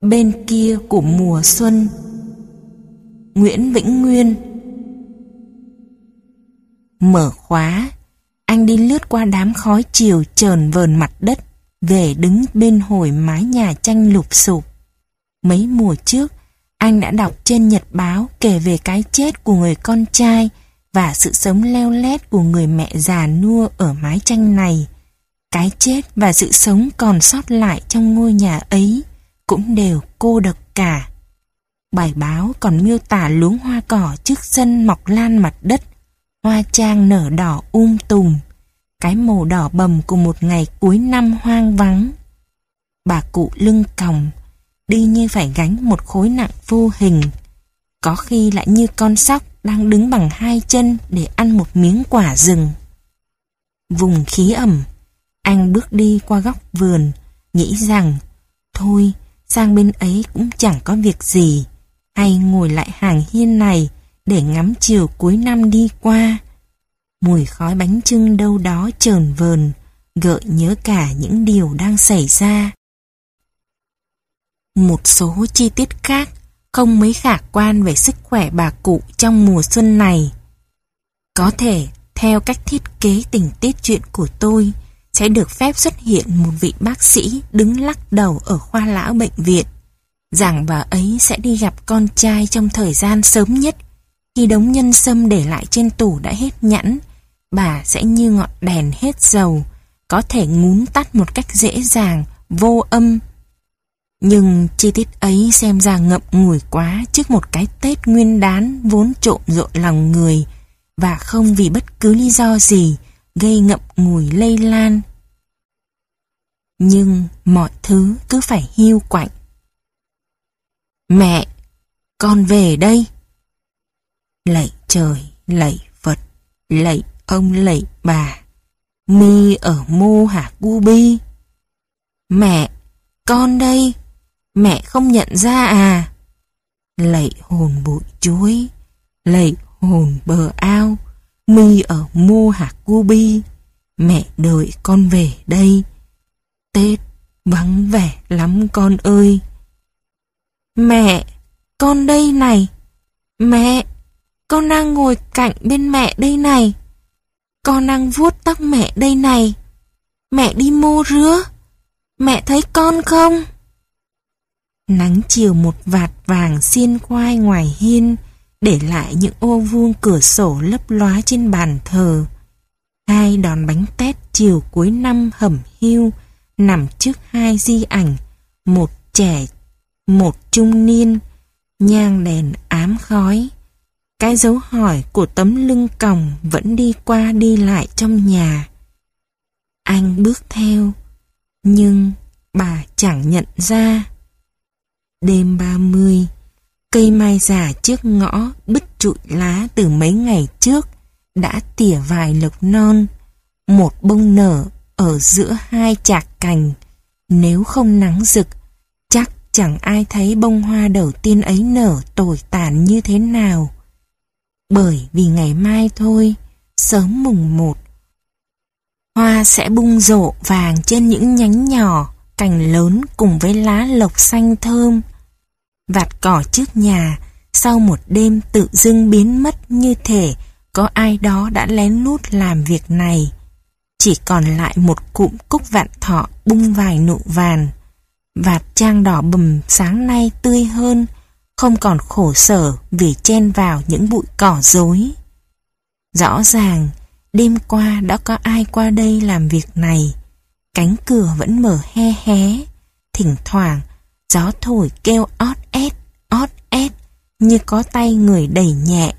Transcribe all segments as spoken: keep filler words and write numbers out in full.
Bên kia của mùa xuân. Nguyễn Vĩnh Nguyên. Mở khóa, anh đi lướt qua đám khói chiều chờn vờn mặt đất, về đứng bên hồi mái nhà tranh lụp xụp. Mấy mùa trước, anh đã đọc trên nhật báo kể về cái chết của người con trai và sự sống leo lét của người mẹ già nua ở mái tranh này. Cái chết và sự sống còn sót lại trong ngôi nhà ấy cũng đều cô độc cả. Bài báo còn miêu tả luống hoa cỏ trước sân mọc lan mặt đất, hoa trang nở đỏ um tùm, cái màu đỏ bầm của một ngày cuối năm hoang vắng. Bà cụ lưng còng, đi như phải gánh một khối nặng vô hình, có khi lại như con sóc đang đứng bằng hai chân để ăn một miếng quả rừng. Vùng khí ẩm, anh bước đi qua góc vườn, nghĩ rằng thôi, sang bên ấy cũng chẳng có việc gì, hay ngồi lại hàng hiên này để ngắm chiều cuối năm đi qua. Mùi khói bánh chưng đâu đó chờn vờn, gợi nhớ cả những điều đang xảy ra. Một số chi tiết khác không mấy khả quan về sức khỏe bà cụ trong mùa xuân này. Có thể, theo cách thiết kế tình tiết truyện của tôi, sẽ được phép xuất hiện một vị bác sĩ đứng lắc đầu ở khoa lão bệnh viện, rằng bà ấy sẽ đi gặp con trai trong thời gian sớm nhất. Khi đống nhân sâm để lại trên tủ đã hết nhẵn, bà sẽ như ngọn đèn hết dầu, có thể ngún tắt một cách dễ dàng, vô âm. Nhưng chi tiết ấy xem ra ngậm ngùi quá trước một cái Tết Nguyên Đán vốn trộn rộn lòng người, và không vì bất cứ lý do gì gây ngậm ngùi lây lan. Nhưng mọi thứ cứ phải hiu quạnh. Mẹ, con về đây. Lạy trời, lạy Phật, lạy ông, lạy bà. Mi ở Mô Hả Cu Bi. Mẹ, con đây. Mẹ không nhận ra à? Lạy hồn bụi chuối, lạy hồn bờ ao. Mi ở Mô Hả Cu Bi. Mẹ đợi con về đây. Tết vắng vẻ lắm con ơi. Mẹ, con đây này. Mẹ, con đang ngồi cạnh bên mẹ đây này. Con đang vuốt tóc mẹ đây này. Mẹ đi mô rứa. Mẹ thấy con không? Nắng chiều một vạt vàng xiên khoai ngoài hiên, để lại những ô vuông cửa sổ lấp lóa trên bàn thờ. Hai đòn bánh tét chiều cuối năm hẩm hiu nằm trước hai di ảnh, một trẻ, một trung niên, nhang đèn ám khói. Cái dấu hỏi của tấm lưng còng vẫn đi qua đi lại trong nhà. Anh bước theo, nhưng bà chẳng nhận ra. Đêm ba mươi, cây mai già trước ngõ bứt trụi lá từ mấy ngày trước đã tỉa vài lộc non. Một bông nở ở giữa hai chạc cành. Nếu không nắng rực, chắc chẳng ai thấy bông hoa đầu tiên ấy nở tồi tàn như thế nào. Bởi vì ngày mai thôi, sớm mùng một, hoa sẽ bung rộ vàng trên những nhánh nhỏ, cành lớn cùng với lá lộc xanh thơm. Vạt cỏ trước nhà sau một đêm tự dưng biến mất, như thể có ai đó đã lén lút làm việc này. Chỉ còn lại một cụm cúc vạn thọ bung vài nụ vàn. Vạt trang đỏ bừng sáng nay tươi hơn, không còn khổ sở vì chen vào những bụi cỏ rối. Rõ ràng đêm qua đã có ai qua đây làm việc này. Cánh cửa vẫn mở hé hé, thỉnh thoảng gió thổi kêu ót ét, ót ét, như có tay người đẩy nhẹ.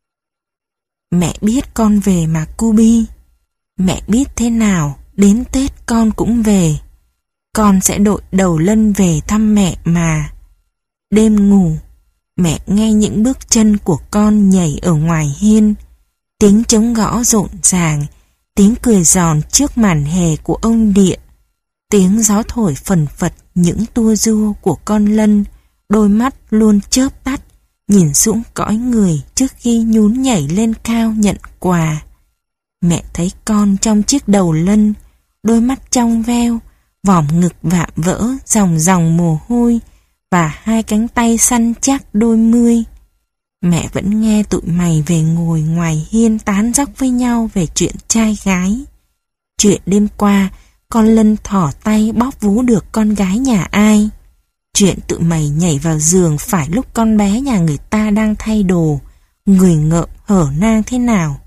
Mẹ biết con về mà Cu Bi. Mẹ biết thế nào, đến Tết con cũng về. Con sẽ đội đầu lân về thăm mẹ mà. Đêm ngủ, mẹ nghe những bước chân của con nhảy ở ngoài hiên. Tiếng trống gõ rộn ràng, tiếng cười giòn trước màn hè của ông Địa. Tiếng gió thổi phần phật những tua rua của con lân, đôi mắt luôn chớp tắt, nhìn xuống cõi người trước khi nhún nhảy lên cao nhận quà. Mẹ thấy con trong chiếc đầu lân, đôi mắt trong veo, vòm ngực vạm vỡ, dòng dòng mồ hôi, và hai cánh tay săn chắc đôi mươi. Mẹ vẫn nghe tụi mày về ngồi ngoài hiên tán dóc với nhau về chuyện trai gái. Chuyện đêm qua, con Lân thỏ tay bóp vú được con gái nhà ai. Chuyện tụi mày nhảy vào giường phải lúc con bé nhà người ta đang thay đồ, người ngợm hở nang thế nào.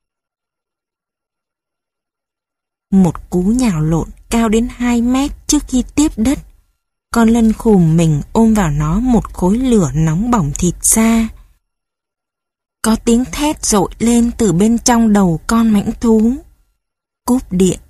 Một cú nhào lộn cao đến hai mét trước khi tiếp đất. Con Lân khùm mình ôm vào nó một khối lửa nóng bỏng thịt da. Có tiếng thét dội lên từ bên trong đầu con mãnh thú. Cúp điện.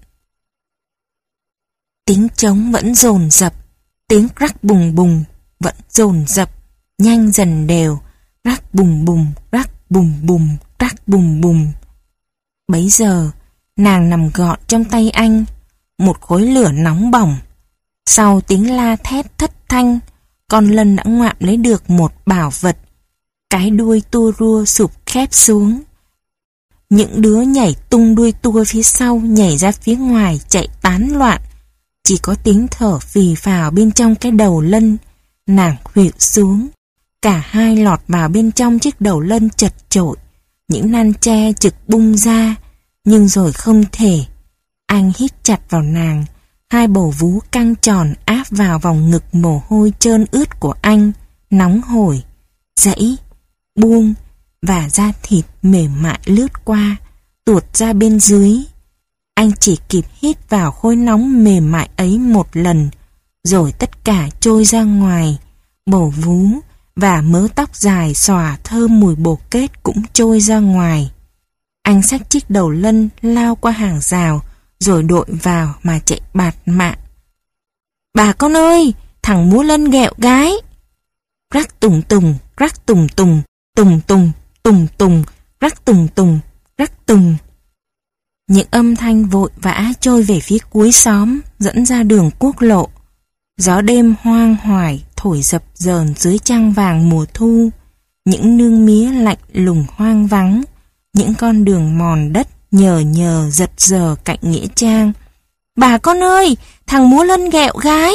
Tiếng trống vẫn dồn dập, tiếng rắc bùng bùng vẫn dồn dập, nhanh dần đều, rắc bùng bùng, rắc bùng bùng, rắc bùng bùng. Bấy giờ, nàng nằm gọn trong tay anh, một khối lửa nóng bỏng. Sau tiếng la thét thất thanh, con Lân đã ngoạm lấy được một bảo vật. Cái đuôi tua rua sụp khép xuống. Những đứa nhảy tung đuôi tua phía sau, nhảy ra phía ngoài, chạy tán loạn. Chỉ có tiếng thở phì phào bên trong cái đầu Lân. Nàng khuỵu xuống. Cả hai lọt vào bên trong chiếc đầu Lân chật chội. Những nan tre trực bung ra. Nhưng rồi không thể. Anh hít chặt vào nàng. Hai bầu vú căng tròn áp vào vòng ngực mồ hôi trơn ướt của anh. Nóng hổi. Dãy. Buông. Và da thịt mềm mại lướt qua. Tuột ra bên dưới. Anh chỉ kịp hít vào khối nóng mềm mại ấy một lần. Rồi tất cả trôi ra ngoài. Bầu vú và mớ tóc dài xòa thơm mùi bồ kết cũng trôi ra ngoài. Anh xách chiếc đầu Lân lao qua hàng rào, rồi đội vào mà chạy bạt mạng. Bà con ơi, thằng múa Lân ghẹo gái. Rắc tùng tùng, rắc tùng tùng, tùng tùng, tùng tùng, rắc tùng tùng, rắc tùng. Những âm thanh vội vã trôi về phía cuối xóm, dẫn ra đường quốc lộ. Gió đêm hoang hoài thổi dập dờn dưới trăng vàng mùa thu. Những nương mía lạnh lùng hoang vắng. Những con đường mòn đất nhờ nhờ giật giờ cạnh nghĩa trang. Bà con ơi, thằng múa Lân ghẹo gái.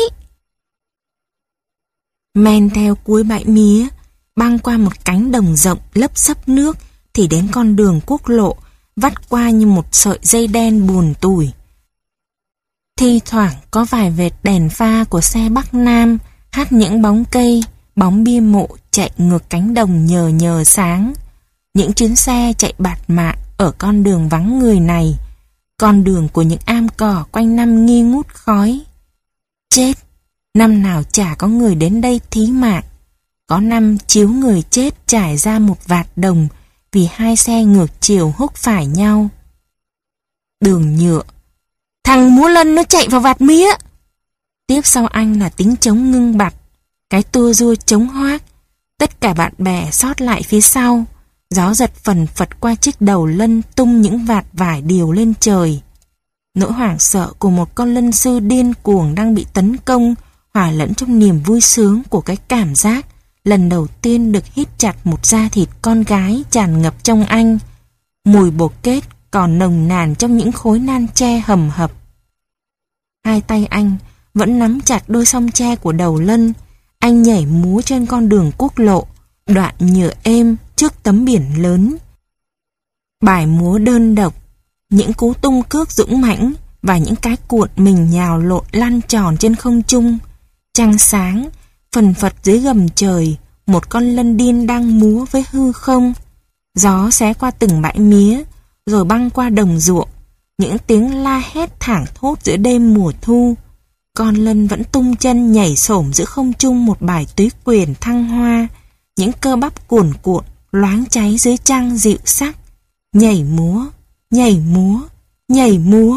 Men theo cuối bãi mía, băng qua một cánh đồng rộng lấp xấp nước thì đến con đường quốc lộ, vắt qua như một sợi dây đen buồn tủi. Thi thoảng có vài vệt đèn pha của xe Bắc Nam hắt những bóng cây, bóng bia mộ chạy ngược cánh đồng nhờ nhờ sáng. Những chuyến xe chạy bạt mạng ở con đường vắng người này, con đường của những am cỏ quanh năm nghi ngút khói. Chết, năm nào chả có người đến đây thí mạng. Có năm chiếu người chết trải ra một vạt đồng vì hai xe ngược chiều húc phải nhau. Đường nhựa. Thằng múa Lân nó chạy vào vạt mía. Tiếp sau anh là tiếng trống ngưng bặt, cái tua rua trống hoác. Tất cả bạn bè sót lại phía sau. Gió giật phần phật qua chiếc đầu Lân tung những vạt vải điều lên trời. Nỗi hoảng sợ của một con lân sư điên cuồng đang bị tấn công hòa lẫn trong niềm vui sướng của cái cảm giác lần đầu tiên được hít chặt một da thịt con gái tràn ngập trong anh. Mùi bột kết còn nồng nàn trong những khối nan tre hầm hập. Hai tay anh vẫn nắm chặt đôi song tre của đầu Lân. Anh nhảy múa trên con đường quốc lộ, đoạn nhựa êm trước tấm biển lớn. Bài múa đơn độc, những cú tung cước dũng mãnh và những cái cuộn mình nhào lộn lăn tròn trên không trung. Trăng sáng, phần phật dưới gầm trời, một con lân điên đang múa với hư không. Gió xé qua từng bãi mía, rồi băng qua đồng ruộng. Những tiếng la hét thảng thốt giữa đêm mùa thu. Con lân vẫn tung chân nhảy xổm giữa không trung một bài túy quyền thăng hoa. Những cơ bắp cuồn cuộn, loáng cháy dưới trăng dịu sắc. Nhảy múa, nhảy múa, nhảy múa.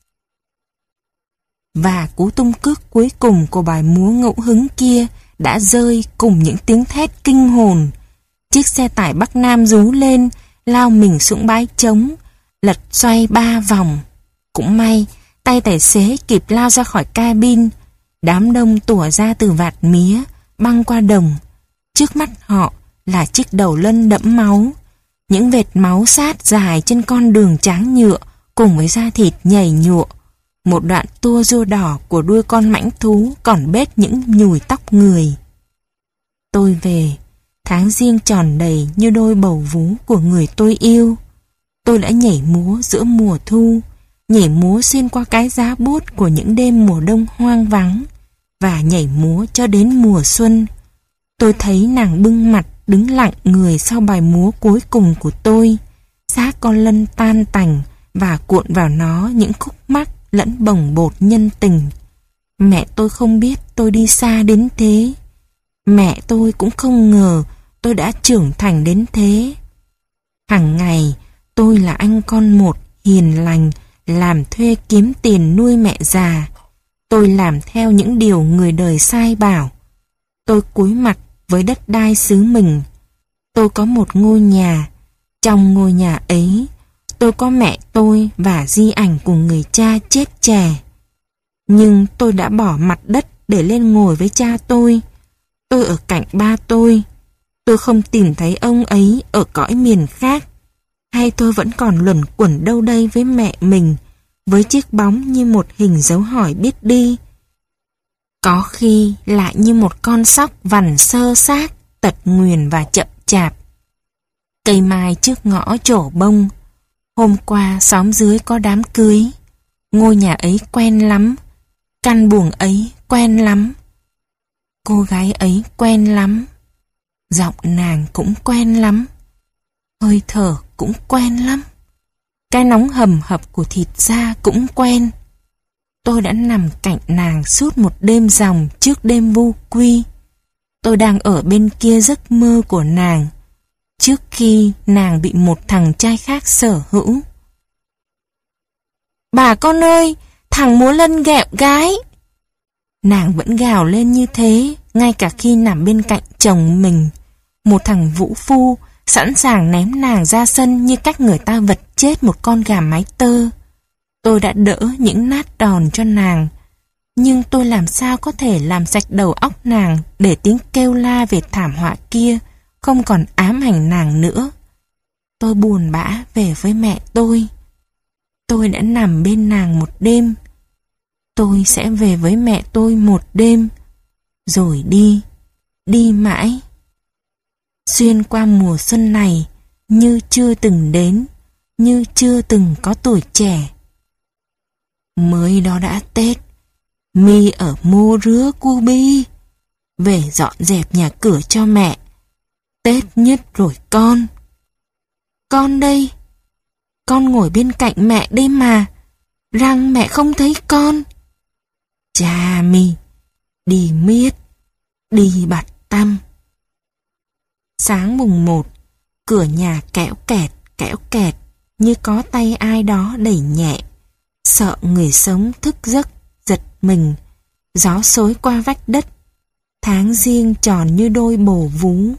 Và cú tung cước cuối cùng của bài múa ngẫu hứng kia đã rơi cùng những tiếng thét kinh hồn. Chiếc xe tải Bắc Nam rú lên, lao mình xuống bãi trống, lật xoay ba vòng. Cũng may, tay tài xế kịp lao ra khỏi cabin. Đám đông tủa ra từ vạt mía, băng qua đồng. Trước mắt họ là chiếc đầu lân đẫm máu. Những vệt máu sát dài trên con đường tráng nhựa cùng với da thịt nhầy nhụa. Một đoạn tua rua đỏ của đuôi con mãnh thú còn bết những nhùi tóc người. Tôi về, tháng giêng tròn đầy như đôi bầu vú của người tôi yêu. Tôi đã nhảy múa giữa mùa thu, nhảy múa xuyên qua cái giá buốt của những đêm mùa đông hoang vắng, và nhảy múa cho đến mùa xuân. Tôi thấy nàng bưng mặt đứng lặng người sau bài múa cuối cùng của tôi, xác con lân tan tành và cuộn vào nó những khúc mắc lẫn bồng bột nhân tình. Mẹ tôi không biết tôi đi xa đến thế. Mẹ tôi cũng không ngờ tôi đã trưởng thành đến thế. Hằng ngày, tôi là anh con một hiền lành, làm thuê kiếm tiền nuôi mẹ già. Tôi làm theo những điều người đời sai bảo. Tôi cúi mặt với đất đai xứ mình. Tôi có một ngôi nhà. Trong ngôi nhà ấy, tôi có mẹ tôi và di ảnh của người cha chết chè. Nhưng tôi đã bỏ mặt đất để lên ngồi với cha tôi. Tôi ở cạnh ba tôi. Tôi không tìm thấy ông ấy ở cõi miền khác. Hay tôi vẫn còn luẩn quẩn đâu đây với mẹ mình, với chiếc bóng như một hình dấu hỏi biết đi. Có khi lại như một con sóc vằn sơ xác, tật nguyền và chậm chạp. Cây mai trước ngõ trổ bông. Hôm qua xóm dưới có đám cưới. Ngôi nhà ấy quen lắm. Căn buồng ấy quen lắm. Cô gái ấy quen lắm. Giọng nàng cũng quen lắm. Hơi thở cũng quen lắm. Cái nóng hầm hập của thịt da cũng quen. Tôi đã nằm cạnh nàng suốt một đêm ròng trước đêm vu quy. Tôi đang ở bên kia giấc mơ của nàng, trước khi nàng bị một thằng trai khác sở hữu. Bà con ơi, thằng múa lân ghẹo gái. Nàng vẫn gào lên như thế, ngay cả khi nằm bên cạnh chồng mình. Một thằng vũ phu, sẵn sàng ném nàng ra sân như cách người ta vật chết một con gà mái tơ. Tôi đã đỡ những nát đòn cho nàng, nhưng tôi làm sao có thể làm sạch đầu óc nàng để tiếng kêu la về thảm họa kia không còn ám ảnh nàng nữa. Tôi buồn bã về với mẹ tôi. Tôi đã nằm bên nàng một đêm. Tôi sẽ về với mẹ tôi một đêm, rồi đi, đi mãi. Xuyên qua mùa xuân này như chưa từng đến, như chưa từng có tuổi trẻ. Mới đó đã Tết, mi ở mô rứa cu bi, về dọn dẹp nhà cửa cho mẹ. Tết nhất rồi con. Con đây, con ngồi bên cạnh mẹ đây mà, rằng mẹ không thấy con. Cha mi, đi miết, đi bặt tăm. Sáng mùng một, cửa nhà kẽo kẹt, kẽo kẹt, như có tay ai đó đẩy nhẹ. Sợ người sống thức giấc, giật mình. Gió xối qua vách đất. Tháng giêng tròn như đôi bồ vú.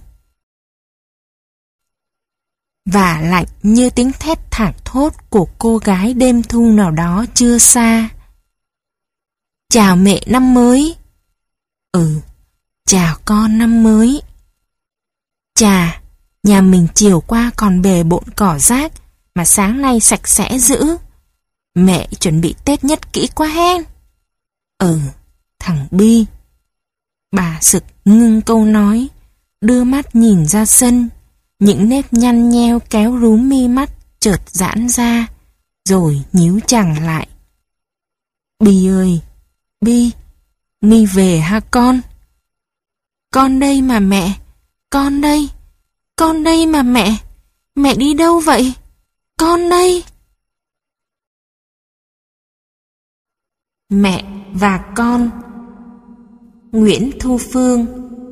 Và lạnh như tiếng thét thảng thốt của cô gái đêm thu nào đó chưa xa. Chào mẹ năm mới. Ừ, chào con năm mới. Chà, nhà mình chiều qua còn bề bộn cỏ rác, mà sáng nay sạch sẽ dữ. Mẹ chuẩn bị Tết nhất kỹ quá hen. Ừ, thằng Bi. Bà Sực ngưng câu nói, đưa mắt nhìn ra sân. Những nếp nhăn nheo kéo rúm mi mắt chợt giãn ra, rồi nhíu chằng lại. Bi ơi, Bi, mi về ha con. Con đây mà mẹ, con đây, con đây mà mẹ. Mẹ đi đâu vậy? Con đây. Mẹ và con. Nguyễn Thu Phương.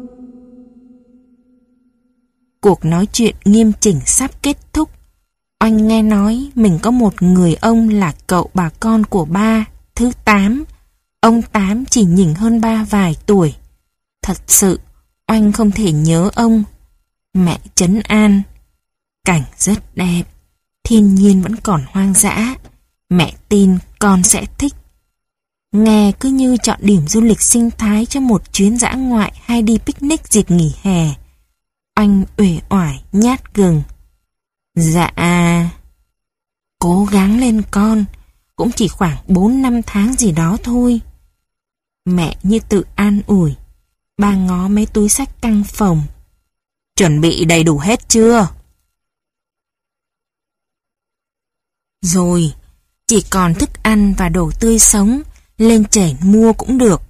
Cuộc nói chuyện nghiêm chỉnh sắp kết thúc. Oanh nghe nói mình có một người ông là cậu bà con của ba, thứ Tám. Ông Tám chỉ nhỉnh hơn ba vài tuổi. Thật sự, Oanh không thể nhớ ông. Mẹ trấn an. Cảnh rất đẹp, thiên nhiên vẫn còn hoang dã. Mẹ tin con sẽ thích. Nghe cứ như chọn điểm du lịch sinh thái cho một chuyến dã ngoại hay đi picnic dịp nghỉ hè. Oanh uể oải nhát gừng. Dạ, cố gắng lên con, cũng chỉ khoảng bốn năm tháng gì đó thôi. Mẹ như tự an ủi. Ba ngó mấy túi xách căng phồng. Chuẩn bị đầy đủ hết chưa? Rồi, chỉ còn thức ăn và đồ tươi sống, lên chảy mua cũng được.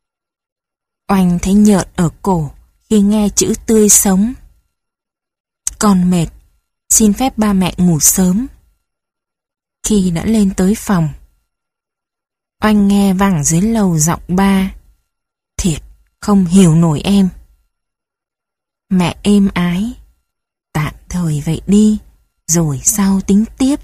Oanh thấy nhợt ở cổ khi nghe chữ tươi sống. Con mệt, xin phép ba mẹ ngủ sớm. Khi đã lên tới phòng, Oanh nghe vẳng dưới lầu giọng ba. Thiệt, không hiểu nổi em. Mẹ êm ái. Tạm thời vậy đi, rồi sau tính tiếp.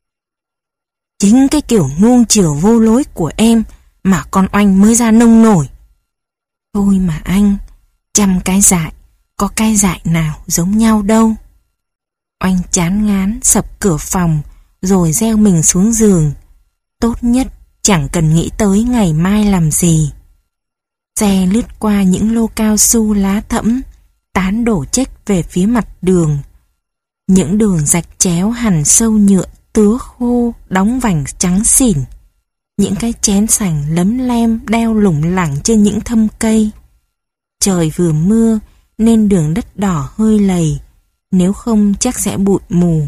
Chính cái kiểu nuông chiều vô lối của em mà con Oanh mới ra nông nổi. Thôi mà anh, trăm cái dại, có cái dại nào giống nhau đâu. Oanh chán ngán sập cửa phòng, rồi gieo mình xuống giường. Tốt nhất chẳng cần nghĩ tới ngày mai làm gì. Xe lướt qua những lô cao su lá thẫm, tán đổ chếch về phía mặt đường. Những đường rạch chéo hằn sâu nhựa tứa khô đóng vành trắng xỉn. Những cái chén sành lấm lem đeo lủng lẳng trên những thâm cây. Trời vừa mưa nên đường đất đỏ hơi lầy, nếu không chắc sẽ bụi mù.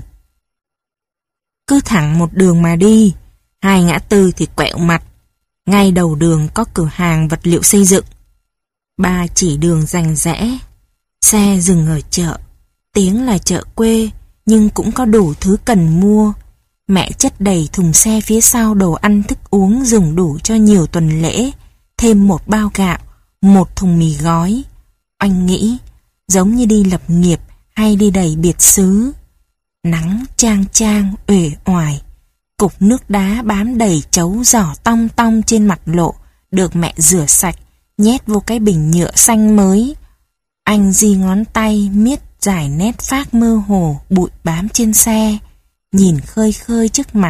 Cứ thẳng một đường mà đi, hai ngã tư thì quẹo mặt. Ngay đầu đường có cửa hàng vật liệu xây dựng. Ba chỉ đường rành rẽ. Xe dừng ở chợ. Tiếng là chợ quê, nhưng cũng có đủ thứ cần mua. Mẹ chất đầy thùng xe phía sau đồ ăn thức uống dùng đủ cho nhiều tuần lễ. Thêm một bao gạo, một thùng mì gói. Oanh nghĩ, giống như đi lập nghiệp hay đi đầy biệt xứ. Nắng chang chang, uể oải. Cục nước đá bám đầy chấu giỏ tong tong trên mặt lộ, được mẹ rửa sạch, nhét vô cái bình nhựa xanh mới. Anh di ngón tay miết giải nét phác mơ hồ bụi bám trên xe, nhìn khơi khơi trước mặt.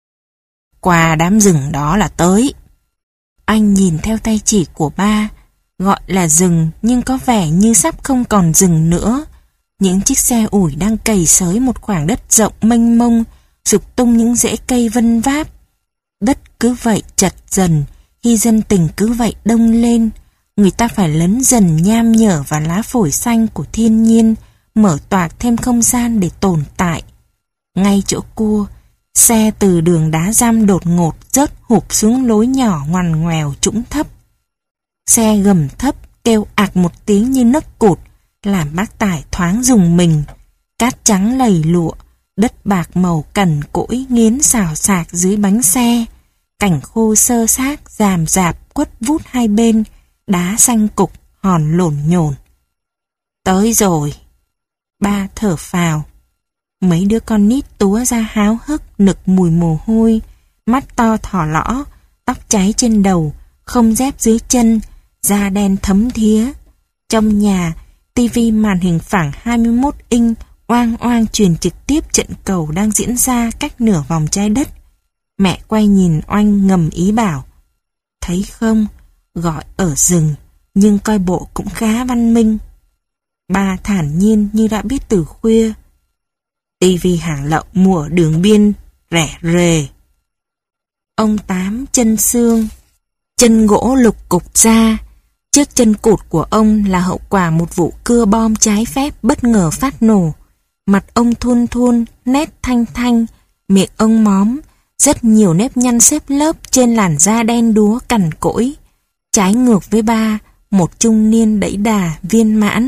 Qua đám rừng đó là tới. Anh nhìn theo tay chỉ của ba, gọi là rừng nhưng có vẻ như sắp không còn rừng nữa. Những chiếc xe ủi đang cày xới một khoảng đất rộng mênh mông, sụp tung những rễ cây vân váp. Đất cứ vậy chật dần, khi dân tình cứ vậy đông lên. Người ta phải lấn dần nham nhở và lá phổi xanh của thiên nhiên, mở toạc thêm không gian để tồn tại. Ngay chỗ cua, xe từ đường đá răm đột ngột rớt hụp xuống lối nhỏ ngoằn ngoèo trũng thấp. Xe gầm thấp kêu ạc một tiếng như nấc cụt, làm bác tài thoáng rùng mình. Cát trắng lầy lụa, đất bạc màu cằn cỗi nghiến xào xạc dưới bánh xe. Cảnh khô sơ xác ràm rạp quất vút hai bên, đá xanh cục hòn lổn nhổn. Tới rồi. Ba thở phào. Mấy đứa con nít túa ra háo hức nực mùi mồ hôi, mắt to thỏ lõ, tóc cháy trên đầu, không dép dưới chân, da đen thấm thía. Trong nhà, tivi màn hình phẳng hai mươi mốt inch oang oang truyền trực tiếp trận cầu đang diễn ra cách nửa vòng trái đất. Mẹ quay nhìn Oanh ngầm ý bảo, thấy không, gọi ở rừng, nhưng coi bộ cũng khá văn minh. Ba thản nhiên như đã biết từ khuya. Tivi hàng lậu mua ở đường biên, rẻ rề. Ông Tám chân xương, chân gỗ lục cục ra. Chiếc chân cụt của ông là hậu quả một vụ cưa bom trái phép bất ngờ phát nổ. Mặt ông thun thun, nét thanh thanh, miệng ông móm, rất nhiều nếp nhăn xếp lớp trên làn da đen đúa cằn cỗi. Trái ngược với ba, một trung niên đẫy đà viên mãn.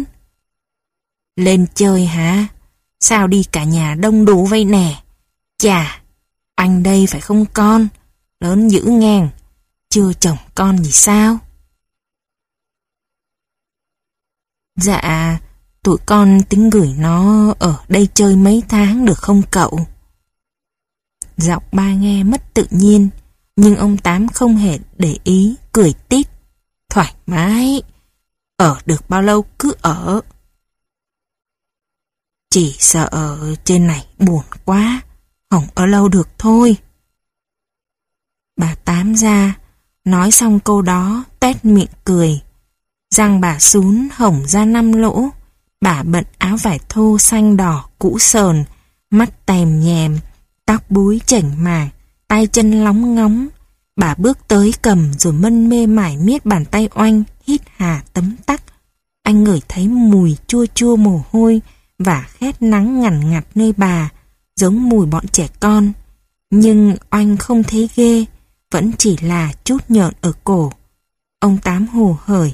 Lên chơi hả? Sao đi cả nhà đông đủ vây nè? Chà, anh đây phải không con? Lớn dữ ngang, chưa chồng con gì sao? Dạ, tụi con tính gửi nó ở đây chơi mấy tháng được không cậu? Giọng ba nghe mất tự nhiên, nhưng ông Tám không hề để ý, cười tít. Thoải mái, ở được bao lâu cứ ở. Chỉ sợ ở trên này buồn quá, không ở lâu được thôi. Bà Tám ra, nói xong câu đó, tét miệng cười. Răng bà sún hổng ra năm lỗ. Bà bận áo vải thô xanh đỏ cũ sờn, mắt tèm nhèm, tóc búi chảnh mảng, tay chân lóng ngóng. Bà bước tới cầm rồi mân mê mải miết bàn tay Oanh, hít hà tấm tắc, Anh ngửi thấy mùi chua chua mồ hôi và khét nắng ngằn ngặt nơi bà, giống mùi bọn trẻ con. Nhưng Oanh không thấy ghê, vẫn chỉ là chút nhợn ở cổ. Ông Tám hồ hởi: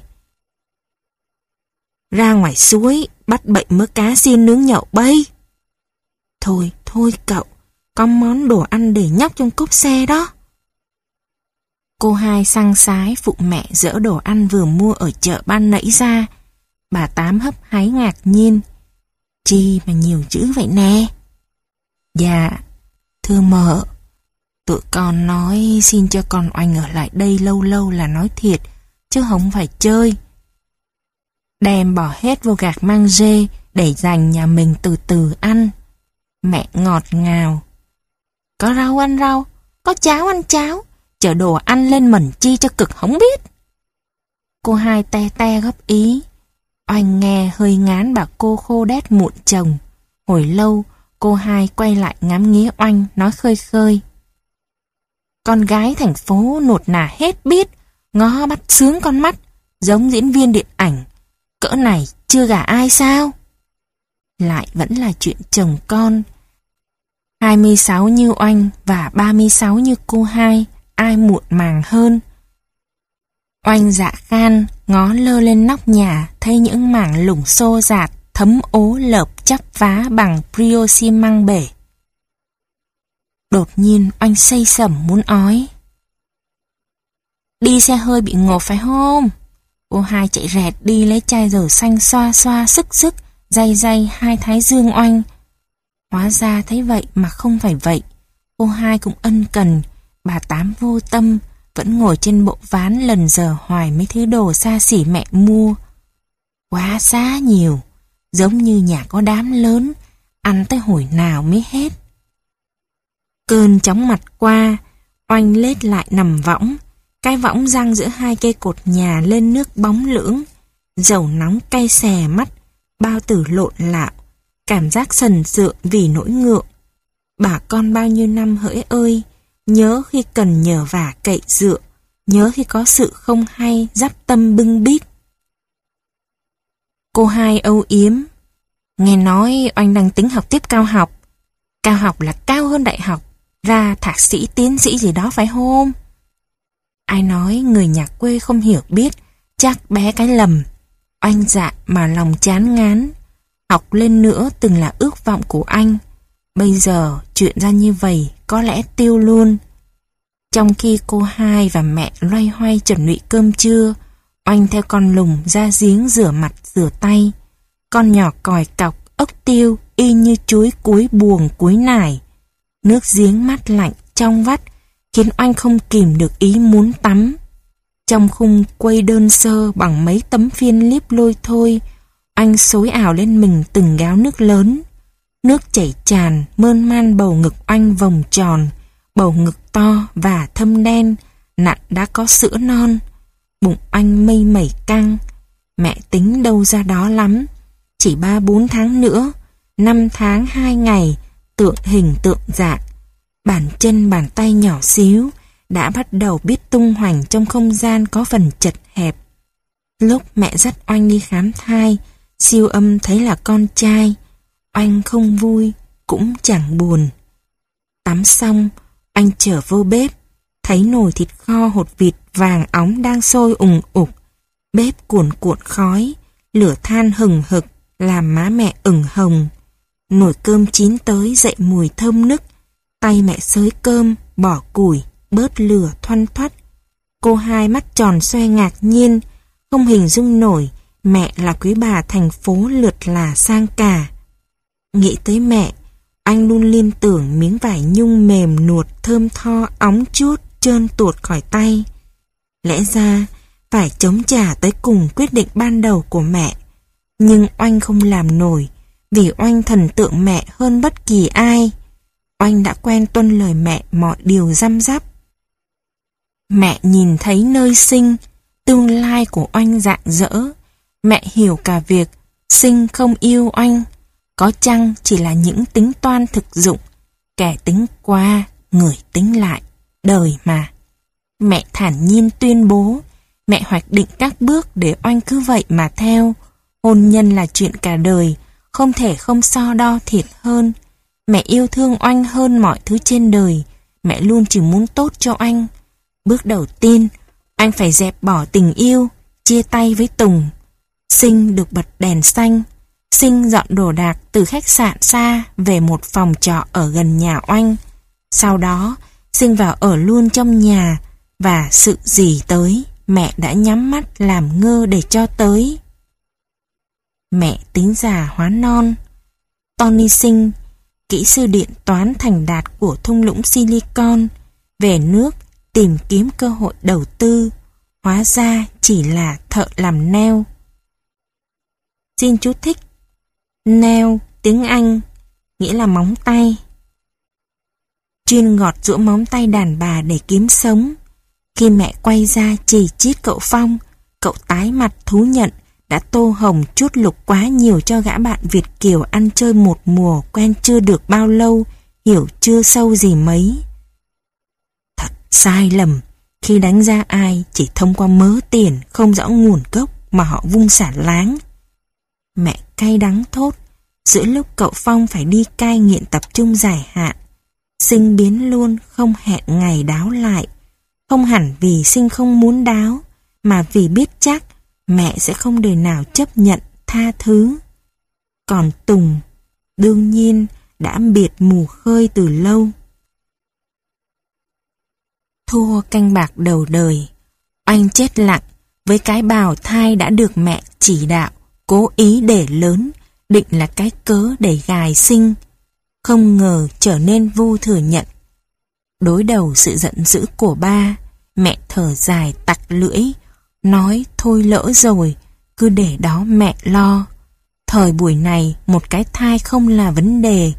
ra ngoài suối, bắt bậy mớ cá xiên nướng nhậu bay. Thôi, thôi cậu, có món đồ ăn để nhóc trong cốp xe đó. Cô Hai săng sái phụ mẹ dỡ đồ ăn vừa mua ở chợ ban nãy ra. Bà Tám hấp háy ngạc nhiên: chi mà nhiều chữ vậy nè? Dạ, thưa mợ, tụi con nói xin cho con Oanh ở lại đây lâu lâu là nói thiệt, chứ không phải chơi. Đem bỏ hết vô gạc mang rê để dành nhà mình từ từ ăn. Mẹ ngọt ngào: có rau ăn rau, có cháo ăn cháo, chở đồ ăn lên mẩn chi cho cực không biết. Cô Hai te te góp ý. Oanh nghe hơi ngán bà cô khô đét muộn chồng. Hồi lâu cô Hai quay lại ngắm nghía Oanh, nói khơi khơi: con gái thành phố nột nà hết biết, ngó bắt sướng con mắt, giống diễn viên điện ảnh. Cỡ này chưa gả ai sao? Lại vẫn là chuyện chồng con. hai mươi sáu như Oanh và ba mươi sáu như cô Hai, ai muộn màng hơn? Oanh dạ khan, ngó lơ lên nóc nhà, thấy những mảng lủng xô dạt, thấm ố lợp chắp vá bằng prio xi măng bể. Đột nhiên Oanh xây sẩm muốn ói. Đi xe hơi bị ngộp phải không? Cô Hai chạy rẹt đi lấy chai dầu xanh xoa xoa sức sức, day day hai thái dương Oanh. Hóa ra thấy vậy mà không phải vậy. Cô Hai cũng ân cần, bà Tám vô tâm, vẫn ngồi trên bộ ván lần giờ hoài mấy thứ đồ xa xỉ mẹ mua. Quá giá nhiều, giống như nhà có đám lớn, ăn tới hồi nào mới hết. Cơn chóng mặt qua, Oanh lết lại nằm võng. Cái võng giăng giữa hai cây cột nhà lên nước bóng lưỡng. Dầu nóng cay xè mắt, bao tử lộn lạo, cảm giác sần sượng vì nỗi ngượng. Bà con bao nhiêu năm hỡi ơi, nhớ khi cần nhờ vả cậy dựa, nhớ khi có sự không hay dắp tâm bưng bít. Cô Hai âu yếm: nghe nói Oanh đang tính học tiếp cao học. Cao học là cao hơn đại học, ra thạc sĩ tiến sĩ gì đó phải không? Ai nói người nhà quê không hiểu biết, chắc bé cái lầm. Oanh dạ mà lòng chán ngán. Học lên nữa từng là ước vọng của anh. Bây giờ chuyện ra như vậy có lẽ tiêu luôn. Trong khi cô Hai và mẹ loay hoay chuẩn bị cơm trưa, Oanh theo con lùng ra giếng rửa mặt rửa tay. Con nhỏ còi cọc ốc tiêu y như chuối cuối buồng cuối nải. Nước giếng mát lạnh trong vắt khiến Oanh không kìm được ý muốn tắm. Trong khung quây đơn sơ bằng mấy tấm phiên liếp lôi thôi, Oanh xối ảo lên mình từng gáo nước lớn. Nước chảy tràn mơn man bầu ngực Oanh vòng tròn, bầu ngực to và thâm đen, nặn đã có sữa non. Bụng Oanh mây mẩy căng. Mẹ tính đâu ra đó lắm. Chỉ ba bốn tháng nữa, năm tháng hai ngày, tượng hình tượng dạng. Bàn chân bàn tay nhỏ xíu đã bắt đầu biết tung hoành trong không gian có phần chật hẹp. Lúc mẹ dắt Oanh đi khám thai, siêu âm thấy là con trai. Oanh không vui, cũng chẳng buồn. Tắm xong, Oanh trở vô bếp, thấy nồi thịt kho hột vịt vàng óng đang sôi ùng ục. Bếp cuồn cuộn khói, lửa than hừng hực, làm má mẹ ửng hồng. Nồi cơm chín tới dậy mùi thơm nức. Tay mẹ xới cơm, bỏ củi, bớt lửa thoăn thoắt. Cô Hai mắt tròn xoe ngạc nhiên, không hình dung nổi mẹ là quý bà thành phố lượt là sang cả. Nghĩ tới mẹ, anh luôn liên tưởng miếng vải nhung mềm nuột thơm tho óng chuốt trơn tuột khỏi tay. Lẽ ra phải chống trả tới cùng quyết định ban đầu của mẹ. Nhưng Oanh không làm nổi, vì Oanh thần tượng mẹ hơn bất kỳ ai. Oanh đã quen tuân lời mẹ mọi điều răm rắp. Mẹ nhìn thấy nơi sinh, tương lai của Oanh rạng rỡ. Mẹ hiểu cả việc sinh không yêu Oanh, có chăng chỉ là những tính toan thực dụng. Kẻ tính qua, người tính lại, đời mà. Mẹ thản nhiên tuyên bố, mẹ hoạch định các bước để Oanh cứ vậy mà theo. Hôn nhân là chuyện cả đời, không thể không so đo thiệt hơn. Mẹ yêu thương Oanh hơn mọi thứ trên đời. Mẹ luôn chỉ muốn tốt cho Oanh. Bước đầu tiên, anh phải dẹp bỏ tình yêu, chia tay với Tùng. Sinh được bật đèn xanh. Sinh dọn đồ đạc từ khách sạn xa về một phòng trọ ở gần nhà Oanh. Sau đó, Sinh vào ở luôn trong nhà, và sự gì tới, mẹ đã nhắm mắt làm ngơ để cho tới. Mẹ tính già hóa non. Tony Sinh, kỹ sư điện toán thành đạt của thung lũng Silicon, về nước tìm kiếm cơ hội đầu tư, hóa ra chỉ là thợ làm nail. Xin chú thích: nail tiếng Anh nghĩa là móng tay. Chuyên gọt giũa móng tay đàn bà để kiếm sống. Khi mẹ quay ra chì chít cậu Phong, cậu tái mặt thú nhận đã tô hồng chút lục quá nhiều cho gã bạn Việt kiều ăn chơi một mùa quen chưa được bao lâu, hiểu chưa sâu gì mấy. Thật sai lầm khi đánh giá ai chỉ thông qua mớ tiền không rõ nguồn gốc mà họ vung xả láng. Mẹ cay đắng thốt, giữa lúc cậu Phong phải đi cai nghiện tập trung dài hạn, Sinh biến luôn không hẹn ngày đáo lại. Không hẳn vì Sinh không muốn đáo, mà vì biết chắc mẹ sẽ không đời nào chấp nhận tha thứ. Còn Tùng, đương nhiên đã biệt mù khơi từ lâu. Thua canh bạc đầu đời, Oanh chết lặng với cái bào thai đã được mẹ chỉ đạo, cố ý để lớn, định là cái cớ để gài Sinh. Không ngờ trở nên vô thừa nhận. Đối đầu sự giận dữ của ba, mẹ thở dài tặc lưỡi, nói thôi lỡ rồi, cứ để đó mẹ lo. Thời buổi này một cái thai không là vấn đề.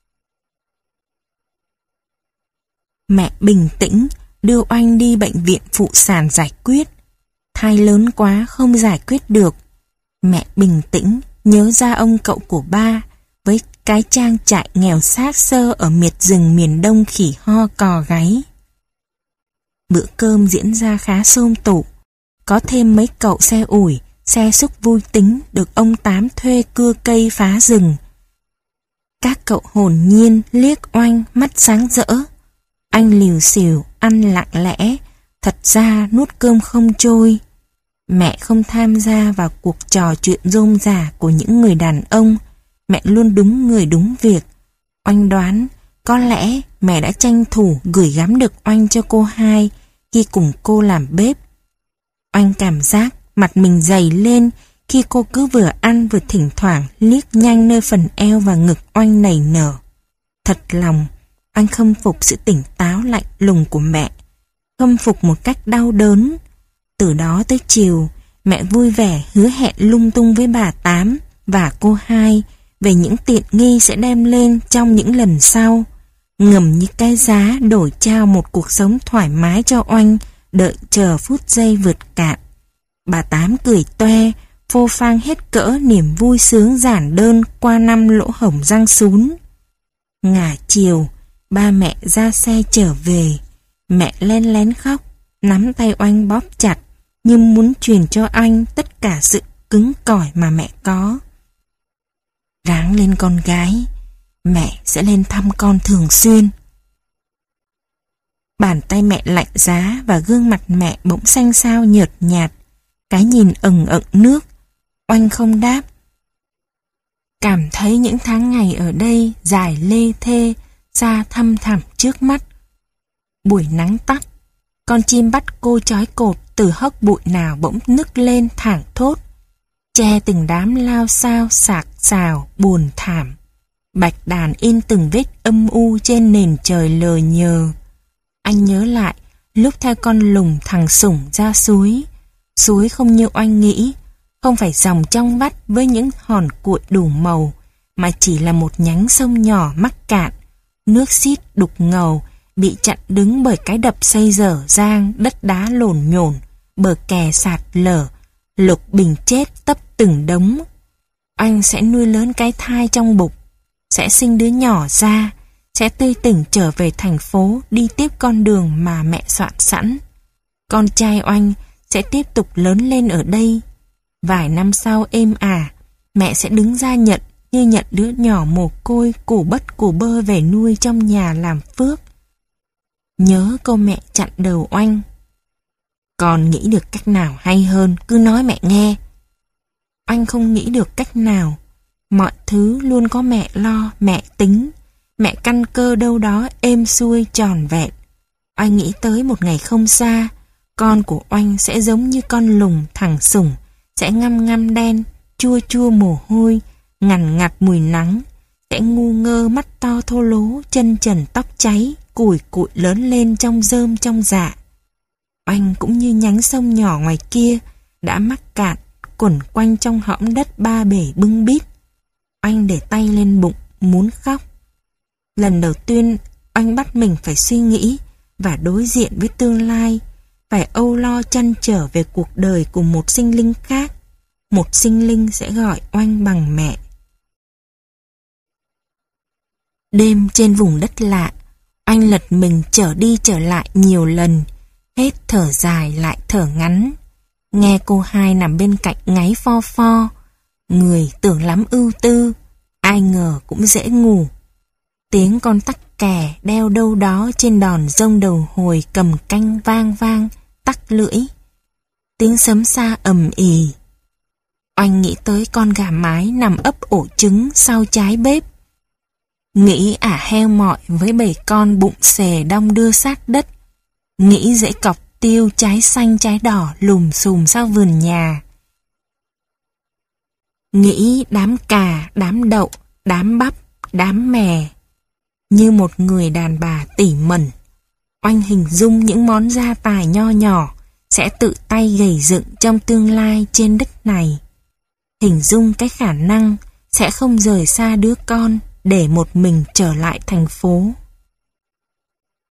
Mẹ bình tĩnh đưa Oanh đi bệnh viện phụ sản giải quyết. Thai lớn quá không giải quyết được. Mẹ bình tĩnh nhớ ra ông cậu của ba với cái trang trại nghèo xác xơ ở miệt rừng miền Đông khỉ ho cò gáy. Bữa cơm diễn ra khá xôm tụ. Có thêm mấy cậu xe ủi, xe xúc vui tính được ông Tám thuê cưa cây phá rừng. Các cậu hồn nhiên liếc Oanh mắt sáng rỡ. Anh liều xìu ăn lặng lẽ, thật ra nuốt cơm không trôi. Mẹ không tham gia vào cuộc trò chuyện rôm rả của những người đàn ông. Mẹ luôn đúng người đúng việc. Oanh đoán có lẽ mẹ đã tranh thủ gửi gắm được Oanh cho cô hai khi cùng cô làm bếp. Oanh cảm giác mặt mình dày lên khi cô cứ vừa ăn vừa thỉnh thoảng liếc nhanh nơi phần eo và ngực Oanh nảy nở. Thật lòng, Oanh khâm phục sự tỉnh táo lạnh lùng của mẹ, khâm phục một cách đau đớn. Từ đó tới chiều, mẹ vui vẻ hứa hẹn lung tung với bà Tám và cô hai về những tiện nghi sẽ đem lên trong những lần sau, ngầm như cái giá đổi trao một cuộc sống thoải mái cho Oanh, đợi chờ phút giây vượt cạn. Bà Tám cười toe, phô phang hết cỡ niềm vui sướng giản đơn qua năm lỗ hổng răng sún. Ngả chiều, ba mẹ ra xe trở về. Mẹ len lén khóc, nắm tay Oanh bóp chặt, như muốn truyền cho anh tất cả sự cứng cỏi mà mẹ có. Ráng lên con gái, mẹ sẽ lên thăm con thường xuyên. Bàn tay mẹ lạnh giá và gương mặt mẹ bỗng xanh xao nhợt nhạt, cái nhìn ẩn ẩn nước. Oanh không đáp. Cảm thấy những tháng ngày ở đây dài lê thê, xa thăm thẳm trước mắt. Buổi nắng tắt, con chim bắt cô trói cột từ hốc bụi nào bỗng nức lên thảng thốt. Che từng đám lao sao sạc xào buồn thảm. Bạch đàn in từng vết âm u trên nền trời lờ nhờ. Anh nhớ lại lúc theo con lùng thằng Sủng ra suối. Suối không như Oanh nghĩ, không phải dòng trong vắt với những hòn cuội đủ màu, mà chỉ là một nhánh sông nhỏ mắc cạn, nước xiết đục ngầu, bị chặn đứng bởi cái đập xây dở dang, đất đá lổn nhổn, bờ kè sạt lở, lục bình chết tấp từng đống. Anh sẽ nuôi lớn cái thai trong bụng, sẽ sinh đứa nhỏ ra, sẽ tươi tỉnh trở về thành phố đi tiếp con đường mà mẹ soạn sẵn. Con trai Oanh sẽ tiếp tục lớn lên ở đây. Vài năm sau êm ả, mẹ sẽ đứng ra nhận như nhận đứa nhỏ mồ côi củ bất củ bơ về nuôi trong nhà làm phước. Nhớ câu mẹ chặn đầu Oanh. Con nghĩ được cách nào hay hơn, cứ nói mẹ nghe. Oanh không nghĩ được cách nào. Mọi thứ luôn có mẹ lo, mẹ tính. Mẹ căn cơ đâu đó êm xuôi tròn vẹn. Oanh nghĩ tới một ngày không xa, con của Oanh sẽ giống như con lùng thằng Sùng, sẽ ngăm ngăm đen, chua chua mồ hôi, ngằn ngặt mùi nắng, sẽ ngu ngơ mắt to thô lố, chân trần tóc cháy, cùi cụi lớn lên trong rơm trong dạ. Oanh cũng như nhánh sông nhỏ ngoài kia, đã mắc cạn, quẩn quanh trong hõm đất ba bể bưng bít. Oanh để tay lên bụng, muốn khóc. Lần đầu tiên, Oanh bắt mình phải suy nghĩ và đối diện với tương lai, phải âu lo chăn trở về cuộc đời của một sinh linh khác. Một sinh linh sẽ gọi Oanh bằng mẹ. Đêm trên vùng đất lạ, Oanh lật mình trở đi trở lại nhiều lần, hết thở dài lại thở ngắn. Nghe cô hai nằm bên cạnh ngáy pho pho, người tưởng lắm ưu tư, ai ngờ cũng dễ ngủ. Tiếng con tắc kè đeo đâu đó trên đòn rông đầu hồi cầm canh vang vang, tắc lưỡi. Tiếng sấm xa ầm ì. Oanh nghĩ tới con gà mái nằm ấp ổ trứng sau trái bếp. Nghĩ ả heo mọi với bầy con bụng xề đong đưa sát đất. Nghĩ dãy cọc tiêu trái xanh trái đỏ lùm xùm sau vườn nhà. Nghĩ đám cà, đám đậu, đám bắp, đám mè. Như một người đàn bà tỉ mẩn, Oanh hình dung những món gia tài nho nhỏ sẽ tự tay gầy dựng trong tương lai trên đất này. Hình dung cái khả năng sẽ không rời xa đứa con để một mình trở lại thành phố.